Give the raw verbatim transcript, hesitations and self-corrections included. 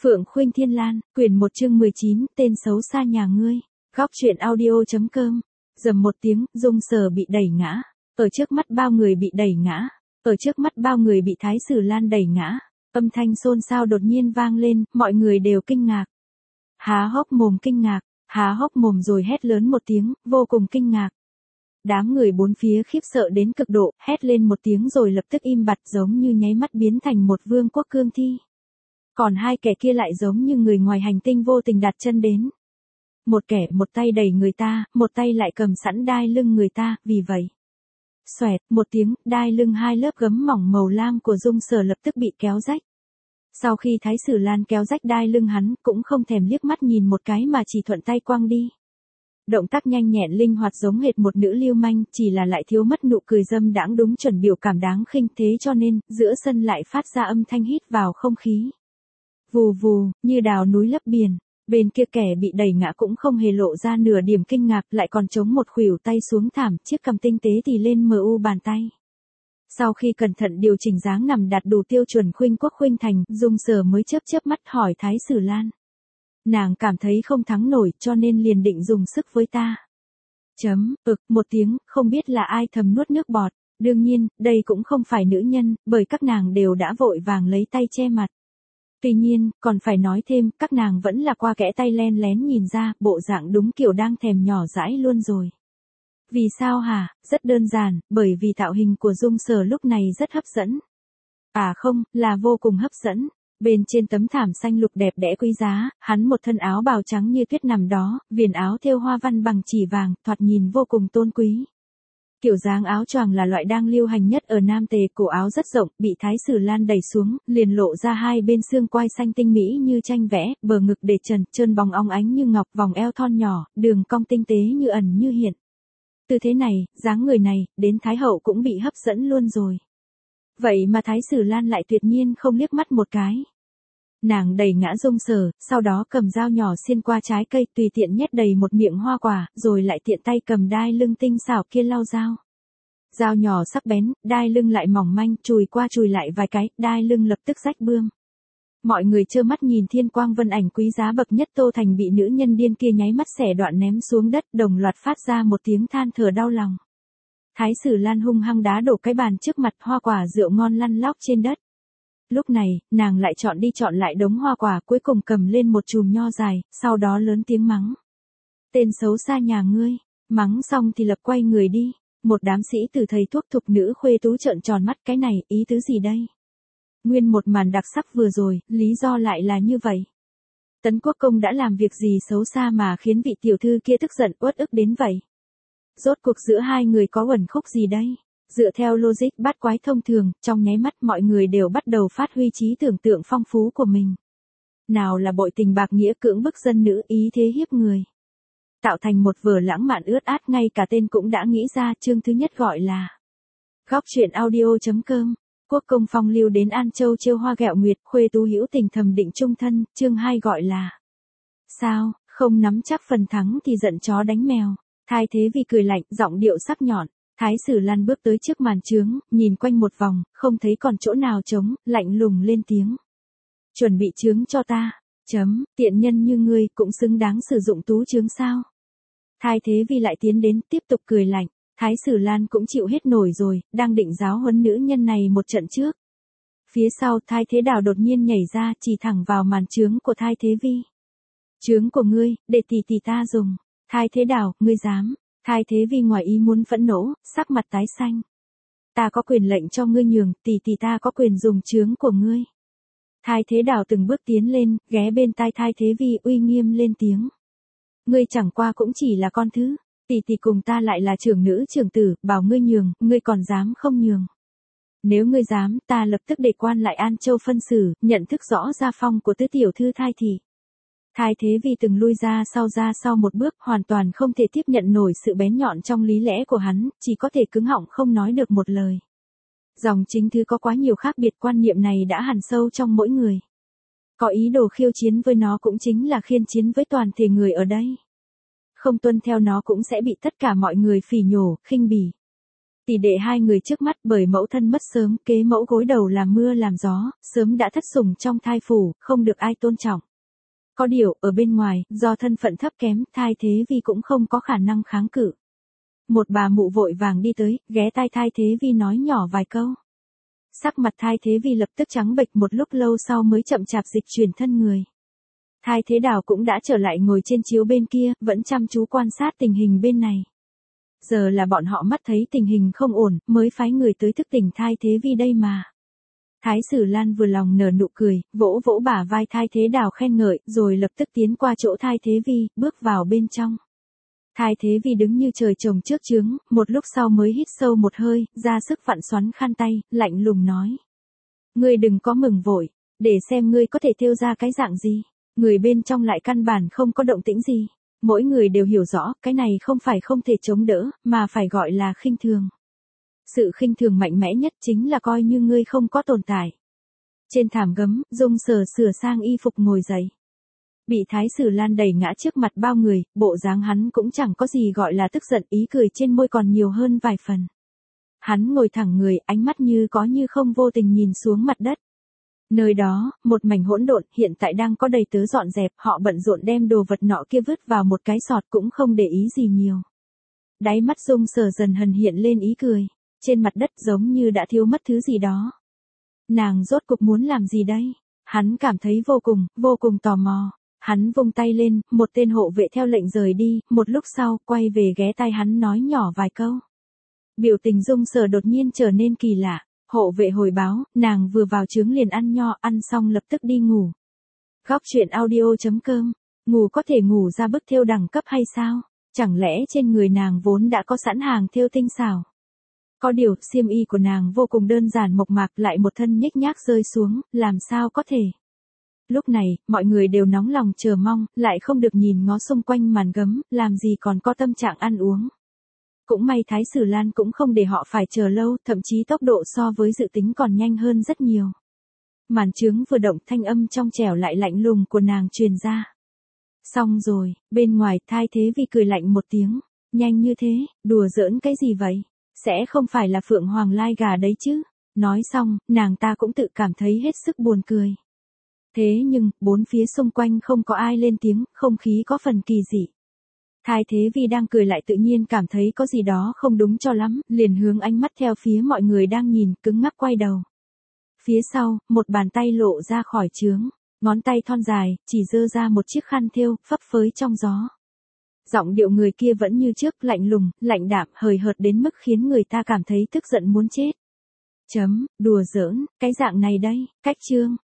Phượng Khuynh Thiên Lan, quyển một chương mười chín, tên xấu xa nhà ngươi. Góc truyện audio.com. Dầm một tiếng, Dung Sở bị đẩy ngã. Ở trước mắt bao người bị đẩy ngã. Ở trước mắt bao người bị Thái Sử Lan đẩy ngã. Âm thanh xôn xao đột nhiên vang lên, mọi người đều kinh ngạc. Há hốc mồm kinh ngạc, há hốc mồm rồi hét lớn một tiếng, vô cùng kinh ngạc. Đám người bốn phía khiếp sợ đến cực độ, hét lên một tiếng rồi lập tức im bặt giống như nháy mắt biến thành một vương quốc cương thi. Còn hai kẻ kia lại giống như người ngoài hành tinh vô tình đặt chân đến. Một kẻ một tay đẩy người ta, một tay lại cầm sẵn đai lưng người ta, vì vậy. Xoẹt, một tiếng, đai lưng hai lớp gấm mỏng màu lam của Dung Sở lập tức bị kéo rách. Sau khi Thái Sử Lan kéo rách đai lưng hắn, cũng không thèm liếc mắt nhìn một cái mà chỉ thuận tay quăng đi. Động tác nhanh nhẹn linh hoạt giống hệt một nữ lưu manh, chỉ là lại thiếu mất nụ cười dâm đãng đúng chuẩn biểu cảm đáng khinh, thế cho nên, giữa sân lại phát ra âm thanh hít vào không khí. Vù vù, như đào núi lấp biển, bên kia kẻ bị đẩy ngã cũng không hề lộ ra nửa điểm kinh ngạc, lại còn chống một khuỷu tay xuống thảm, chiếc cằm tinh tế thì lên mờ u bàn tay. Sau khi cẩn thận điều chỉnh dáng nằm đạt đủ tiêu chuẩn khuynh quốc khuynh thành, Dung Sở mới chớp chớp mắt hỏi Thái Sử Lan. Nàng cảm thấy không thắng nổi cho nên liền định dùng sức với ta. Chấm, ực, một tiếng, không biết là ai thầm nuốt nước bọt. Đương nhiên, đây cũng không phải nữ nhân, bởi các nàng đều đã vội vàng lấy tay che mặt. Tuy nhiên, còn phải nói thêm, các nàng vẫn là qua kẽ tay len lén nhìn ra, bộ dạng đúng kiểu đang thèm nhỏ dãi luôn rồi. Vì sao hả? Rất đơn giản, bởi vì tạo hình của Dung Sở lúc này rất hấp dẫn. À không, là vô cùng hấp dẫn. Bên trên tấm thảm xanh lục đẹp đẽ quý giá, hắn một thân áo bào trắng như tuyết nằm đó, viền áo thêu hoa văn bằng chỉ vàng, thoạt nhìn vô cùng tôn quý. Kiểu dáng áo choàng là loại đang lưu hành nhất ở Nam Tề, cổ áo rất rộng, bị Thái Sử Lan đẩy xuống, liền lộ ra hai bên xương quai xanh tinh mỹ như tranh vẽ, bờ ngực để trần, trơn bóng óng ánh như ngọc, vòng eo thon nhỏ, đường cong tinh tế như ẩn như hiện. Từ thế này, dáng người này, đến Thái Hậu cũng bị hấp dẫn luôn rồi. Vậy mà Thái Sử Lan lại tuyệt nhiên không liếc mắt một cái. Nàng đẩy ngã Dung Sở, sau đó cầm dao nhỏ xiên qua trái cây, tùy tiện nhét đầy một miệng hoa quả, rồi lại tiện tay cầm đai lưng tinh xảo kia lau dao. Dao nhỏ sắc bén, đai lưng lại mỏng manh, chùi qua chùi lại vài cái, đai lưng lập tức rách bươm. Mọi người trơ mắt nhìn thiên quang vân ảnh quý giá bậc nhất Tô Thành bị nữ nhân điên kia nháy mắt xẻ đoạn ném xuống đất, đồng loạt phát ra một tiếng than thở đau lòng. Thái Sử Lan hung hăng đá đổ cái bàn trước mặt, hoa quả rượu ngon lăn lóc trên đất. Lúc này, nàng lại chọn đi chọn lại đống hoa quả, cuối cùng cầm lên một chùm nho dài, sau đó lớn tiếng mắng. Tên xấu xa nhà ngươi, mắng xong thì lập quay người đi. Một đám sĩ tử thầy thuốc thục nữ khuê tú trợn tròn mắt, cái này, ý tứ gì đây? Nguyên một màn đặc sắc vừa rồi, lý do lại là như vậy. Tấn Quốc Công đã làm việc gì xấu xa mà khiến vị tiểu thư kia tức giận uất ức đến vậy? Rốt cuộc giữa hai người có uẩn khúc gì đây? Dựa theo logic bát quái thông thường, trong nháy mắt mọi người đều bắt đầu phát huy trí tưởng tượng phong phú của mình. Nào là bội tình bạc nghĩa cưỡng bức dân nữ, ý thế hiếp người. Tạo thành một vở lãng mạn ướt át, ngay cả tên cũng đã nghĩ ra, chương thứ nhất gọi là Góc truyện audio.com. Quốc công phong lưu đến An Châu trêu hoa ghẹo nguyệt, khuê tú hữu tình thầm định chung thân, chương hai gọi là Sao, không nắm chắc phần thắng thì giận chó đánh mèo. Thái Thế Vi cười lạnh, giọng điệu sắc nhọn. Thái Sử Lan bước tới trước màn chướng, nhìn quanh một vòng, không thấy còn chỗ nào trống, lạnh lùng lên tiếng. Chuẩn bị chướng cho ta. Chấm, tiện nhân như ngươi cũng xứng đáng sử dụng tú chướng sao? Thái Thế Vi lại tiến đến, tiếp tục cười lạnh. Thái Sử Lan cũng chịu hết nổi rồi, đang định giáo huấn nữ nhân này một trận trước. Phía sau, Thái Thế Đào đột nhiên nhảy ra, chỉ thẳng vào màn chướng của Thái Thế Vi. Chướng của ngươi, để tỷ tỷ ta dùng. Thái Thế Đào, ngươi dám? Thái Thế Vi ngoài ý muốn phẫn nộ, sắc mặt tái xanh. Ta có quyền lệnh cho ngươi nhường, tỷ tỷ ta có quyền dùng chướng của ngươi. Thái Thế Đào từng bước tiến lên, ghé bên tai Thái Thế Vi uy nghiêm lên tiếng. Ngươi chẳng qua cũng chỉ là con thứ, tỷ tỷ cùng ta lại là trưởng nữ trưởng tử, bảo ngươi nhường, ngươi còn dám không nhường. Nếu ngươi dám, ta lập tức để quan lại An Châu phân xử, nhận thức rõ gia phong của tứ tiểu thư Thái thị. Thái Thế Vi từng lui ra sau ra sau một bước, hoàn toàn không thể tiếp nhận nổi sự bén nhọn trong lý lẽ của hắn, chỉ có thể cứng họng không nói được một lời. Dòng chính thứ có quá nhiều khác biệt, quan niệm này đã hằn sâu trong mỗi người. Có ý đồ khiêu chiến với nó cũng chính là khiên chiến với toàn thể người ở đây. Không tuân theo nó cũng sẽ bị tất cả mọi người phỉ nhổ, khinh bỉ. Tỷ đệ hai người trước mắt bởi mẫu thân mất sớm, kế mẫu gối đầu làm mưa làm gió, sớm đã thất sủng trong thai phủ, không được ai tôn trọng. Có điều, ở bên ngoài, do thân phận thấp kém, Thai Thế Vi cũng không có khả năng kháng cự. Một bà mụ vội vàng đi tới, ghé tai Thai Thế Vi nói nhỏ vài câu. Sắc mặt Thai Thế Vi lập tức trắng bệch, một lúc lâu sau mới chậm chạp dịch chuyển thân người. Thai Thế Đào cũng đã trở lại ngồi trên chiếu bên kia, vẫn chăm chú quan sát tình hình bên này. Giờ là bọn họ mắt thấy tình hình không ổn, mới phái người tới thức tỉnh Thai Thế Vi đây mà. Thái Sử Lan vừa lòng nở nụ cười, vỗ vỗ bả vai Thai Thế Đào khen ngợi, rồi lập tức tiến qua chỗ Thai Thế Vi, bước vào bên trong. Thai Thế Vi đứng như trời trồng trước chướng, một lúc sau mới hít sâu một hơi, ra sức vặn xoắn khăn tay, lạnh lùng nói. Ngươi đừng có mừng vội, để xem ngươi có thể thêu ra cái dạng gì. Người bên trong lại căn bản không có động tĩnh gì. Mỗi người đều hiểu rõ, cái này không phải không thể chống đỡ, mà phải gọi là khinh thường. Sự khinh thường mạnh mẽ nhất chính là coi như ngươi không có tồn tại. Trên thảm gấm, Dung Sở sửa sang y phục ngồi dậy. Bị Thái Sử Lan đẩy ngã trước mặt bao người, bộ dáng hắn cũng chẳng có gì gọi là tức giận, ý cười trên môi còn nhiều hơn vài phần. Hắn ngồi thẳng người, ánh mắt như có như không vô tình nhìn xuống mặt đất. Nơi đó, một mảnh hỗn độn, hiện tại đang có đầy tớ dọn dẹp, họ bận rộn đem đồ vật nọ kia vứt vào một cái sọt cũng không để ý gì nhiều. Đáy mắt Dung Sở dần hần hiện lên ý cười, trên mặt đất giống như đã thiếu mất thứ gì đó. Nàng rốt cục muốn làm gì đây? Hắn cảm thấy vô cùng, vô cùng tò mò. Hắn vung tay lên, một tên hộ vệ theo lệnh rời đi, một lúc sau, quay về ghé tai hắn nói nhỏ vài câu. Biểu tình Dung Sở đột nhiên trở nên kỳ lạ. Hộ vệ hồi báo, nàng vừa vào trướng liền ăn nho, ăn xong lập tức đi ngủ. Góc truyện audio chấm com, ngủ có thể ngủ ra bức thêu đẳng cấp hay sao? Chẳng lẽ trên người nàng vốn đã có sẵn hàng thêu tinh xảo? Có điều, xiêm y của nàng vô cùng đơn giản mộc mạc, lại một thân nhếch nhác rơi xuống, làm sao có thể? Lúc này, mọi người đều nóng lòng chờ mong, lại không được nhìn ngó xung quanh màn gấm, làm gì còn có tâm trạng ăn uống. Cũng may Thái Sử Lan cũng không để họ phải chờ lâu, thậm chí tốc độ so với dự tính còn nhanh hơn rất nhiều. Màn trướng vừa động, thanh âm trong trẻo lại lạnh lùng của nàng truyền ra. Xong rồi, bên ngoài Thai Thế Vi cười lạnh một tiếng. Nhanh như thế, đùa giỡn cái gì vậy? Sẽ không phải là Phượng Hoàng lai gà đấy chứ? Nói xong, nàng ta cũng tự cảm thấy hết sức buồn cười. Thế nhưng, bốn phía xung quanh không có ai lên tiếng, không khí có phần kỳ dị. Thai Thế Vi đang cười lại tự nhiên cảm thấy có gì đó không đúng cho lắm, liền hướng ánh mắt theo phía mọi người đang nhìn, cứng ngắc quay đầu. Phía sau, một bàn tay lộ ra khỏi trướng, ngón tay thon dài, chỉ giơ ra một chiếc khăn thêu, phấp phới trong gió. Giọng điệu người kia vẫn như trước, lạnh lùng, lạnh đạm, hời hợt đến mức khiến người ta cảm thấy tức giận muốn chết. Chấm, đùa giỡn, cái dạng này đây, cách chương.